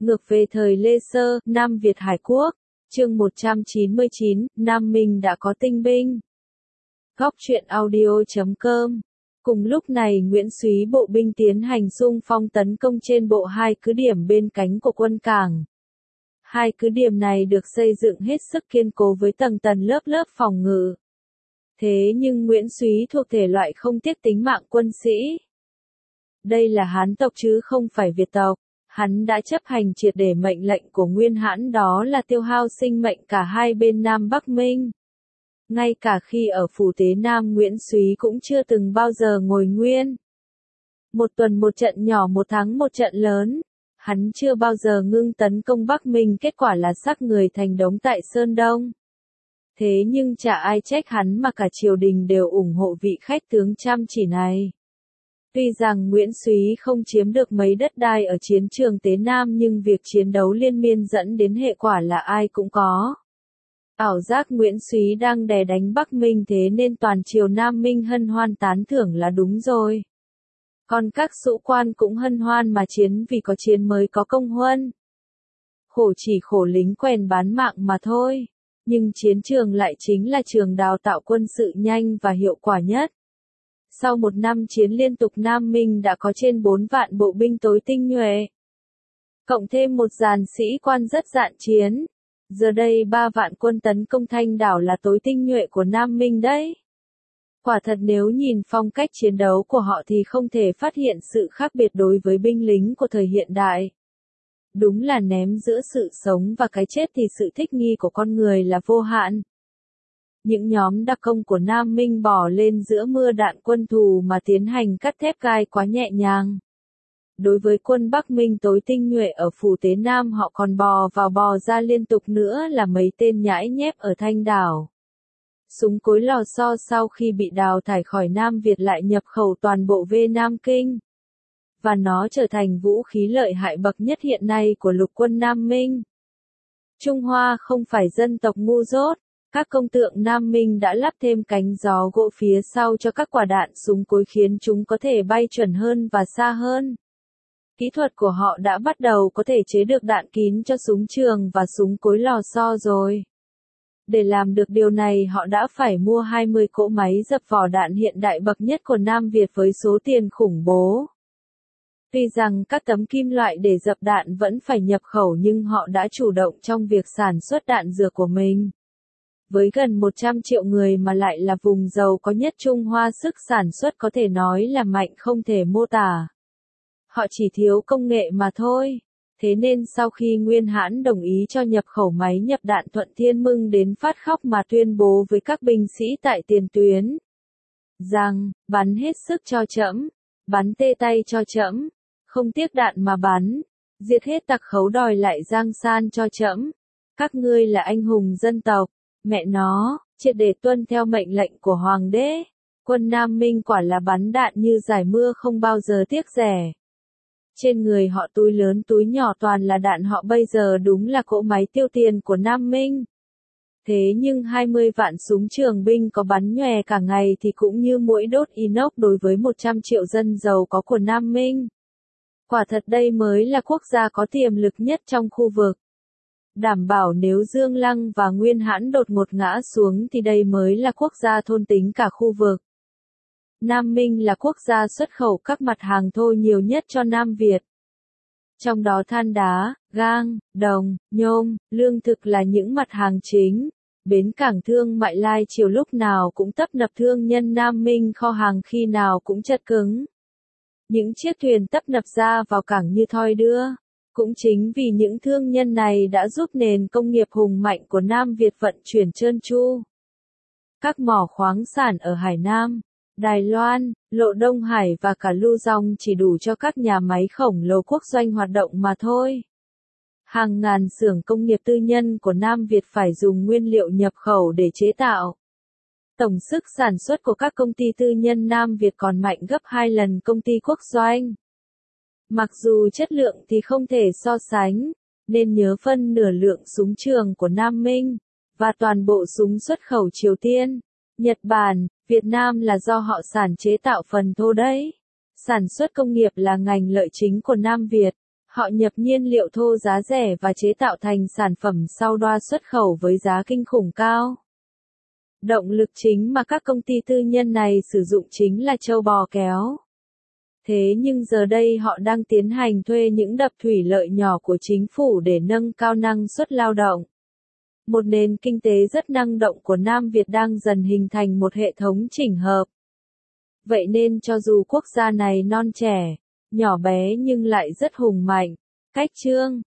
Ngược về thời Lê Sơ, Nam Việt Hải Quốc, chương 199, Nam Minh đã có tinh binh. Góc truyện audio.com. Cùng lúc này Nguyễn Súy bộ binh tiến hành xung phong tấn công trên bộ hai cứ điểm bên cánh của quân cảng. Hai cứ điểm này được xây dựng hết sức kiên cố với tầng tầng lớp lớp phòng ngự. Thế nhưng Nguyễn Súy thuộc thể loại không tiếc tính mạng quân sĩ. Đây là Hán tộc chứ không phải Việt tộc. Hắn đã chấp hành triệt để mệnh lệnh của Nguyên Hãn, đó là tiêu hao sinh mệnh cả hai bên Nam Bắc Minh. Ngay cả khi ở phủ Tế Nam, Nguyễn Súy cũng chưa từng bao giờ ngồi nguyên. Một tuần một trận nhỏ, một tháng một trận lớn. Hắn chưa bao giờ ngưng tấn công Bắc Minh, kết quả là xác người thành đống tại Sơn Đông. Thế nhưng chả ai trách hắn mà cả triều đình đều ủng hộ vị khách tướng chăm chỉ này. Tuy rằng Nguyễn Súy không chiếm được mấy đất đai ở chiến trường Tế Nam, nhưng việc chiến đấu liên miên dẫn đến hệ quả là ai cũng có. Ảo giác Nguyễn Súy đang đè đánh Bắc Minh, thế nên toàn triều Nam Minh hân hoan tán thưởng là đúng rồi. Còn các sũ quan cũng hân hoan mà chiến, vì có chiến mới có công huân. Khổ chỉ khổ lính quèn bán mạng mà thôi. Nhưng chiến trường lại chính là trường đào tạo quân sự nhanh và hiệu quả nhất. Sau một năm chiến liên tục, Nam Minh đã có trên 4 vạn bộ binh tối tinh nhuệ. Cộng thêm một dàn sĩ quan rất dạn chiến. Giờ đây 3 vạn quân tấn công Thanh Đảo là tối tinh nhuệ của Nam Minh đấy. Quả thật nếu nhìn phong cách chiến đấu của họ thì không thể phát hiện sự khác biệt đối với binh lính của thời hiện đại. Đúng là ném giữa sự sống và cái chết thì sự thích nghi của con người là vô hạn. Những nhóm đặc công của Nam Minh bỏ lên giữa mưa đạn quân thù mà tiến hành cắt thép gai quá nhẹ nhàng. Đối với quân Bắc Minh tối tinh nhuệ ở phủ Tế Nam, họ còn bò vào bò ra liên tục nữa là mấy tên nhãi nhép ở Thanh Đảo. Súng cối lò xo sau khi bị đào thải khỏi Nam Việt lại nhập khẩu toàn bộ về Nam Kinh. Và nó trở thành vũ khí lợi hại bậc nhất hiện nay của lục quân Nam Minh. Trung Hoa không phải dân tộc ngu dốt. Các công tượng Nam Minh đã lắp thêm cánh gió gỗ phía sau cho các quả đạn súng cối, khiến chúng có thể bay chuẩn hơn và xa hơn. Kỹ thuật của họ đã bắt đầu có thể chế được đạn kín cho súng trường và súng cối lò xo rồi. Để làm được điều này, họ đã phải mua 20 cỗ máy dập vỏ đạn hiện đại bậc nhất của Nam Việt với số tiền khủng bố. Tuy rằng các tấm kim loại để dập đạn vẫn phải nhập khẩu, nhưng họ đã chủ động trong việc sản xuất đạn dược của mình. Với gần 100 triệu người mà lại là vùng giàu có nhất Trung Hoa, sức sản xuất có thể nói là mạnh không thể mô tả. Họ chỉ thiếu công nghệ mà thôi. Thế nên sau khi Nguyên Hãn đồng ý cho nhập khẩu máy nhập đạn, Thuận Thiên Mưng đến phát khóc mà tuyên bố với các binh sĩ tại tiền tuyến rằng, bắn hết sức cho trẫm, bắn tê tay cho trẫm, không tiếc đạn mà bắn, diệt hết tặc khấu đòi lại Giang San cho trẫm. Các ngươi là anh hùng dân tộc. Mẹ nó, triệt để tuân theo mệnh lệnh của Hoàng đế. Quân Nam Minh quả là bắn đạn như giải mưa, không bao giờ tiếc rẻ. Trên người họ túi lớn túi nhỏ toàn là đạn, họ bây giờ đúng là cỗ máy tiêu tiền của Nam Minh. Thế nhưng 20 vạn súng trường binh có bắn nhòe cả ngày thì cũng như muỗi đốt inox đối với 100 triệu dân giàu có của Nam Minh. Quả thật đây mới là quốc gia có tiềm lực nhất trong khu vực. Đảm bảo nếu Dương Lăng và Nguyên Hãn đột ngột ngã xuống thì đây mới là quốc gia thôn tính cả khu vực. Nam Minh là quốc gia xuất khẩu các mặt hàng thô nhiều nhất cho Nam Việt. Trong đó than đá, gang, đồng, nhôm, lương thực là những mặt hàng chính. Bến cảng thương mại Lai Triều lúc nào cũng tấp nập thương nhân Nam Minh, kho hàng khi nào cũng chật cứng. Những chiếc thuyền tấp nập ra vào cảng như thoi đưa. Cũng chính vì những thương nhân này đã giúp nền công nghiệp hùng mạnh của Nam Việt vận chuyển trơn tru. Các mỏ khoáng sản ở Hải Nam, Đài Loan, Lộ Đông Hải và cả Lưu Dong chỉ đủ cho các nhà máy khổng lồ quốc doanh hoạt động mà thôi. Hàng ngàn xưởng công nghiệp tư nhân của Nam Việt phải dùng nguyên liệu nhập khẩu để chế tạo. Tổng sức sản xuất của các công ty tư nhân Nam Việt còn mạnh gấp 2 lần công ty quốc doanh. Mặc dù chất lượng thì không thể so sánh, nên nhớ phân nửa lượng súng trường của Nam Minh, và toàn bộ súng xuất khẩu Triều Tiên, Nhật Bản, Việt Nam là do họ sản chế tạo phần thô đấy. Sản xuất công nghiệp là ngành lợi chính của Nam Việt. Họ nhập nhiên liệu thô giá rẻ và chế tạo thành sản phẩm sau đoa xuất khẩu với giá kinh khủng cao. Động lực chính mà các công ty tư nhân này sử dụng chính là trâu bò kéo. Thế nhưng giờ đây họ đang tiến hành thuê những đập thủy lợi nhỏ của chính phủ để nâng cao năng suất lao động. Một nền kinh tế rất năng động của Nam Việt đang dần hình thành một hệ thống chỉnh hợp. Vậy nên cho dù quốc gia này non trẻ, nhỏ bé nhưng lại rất hùng mạnh. Cách chương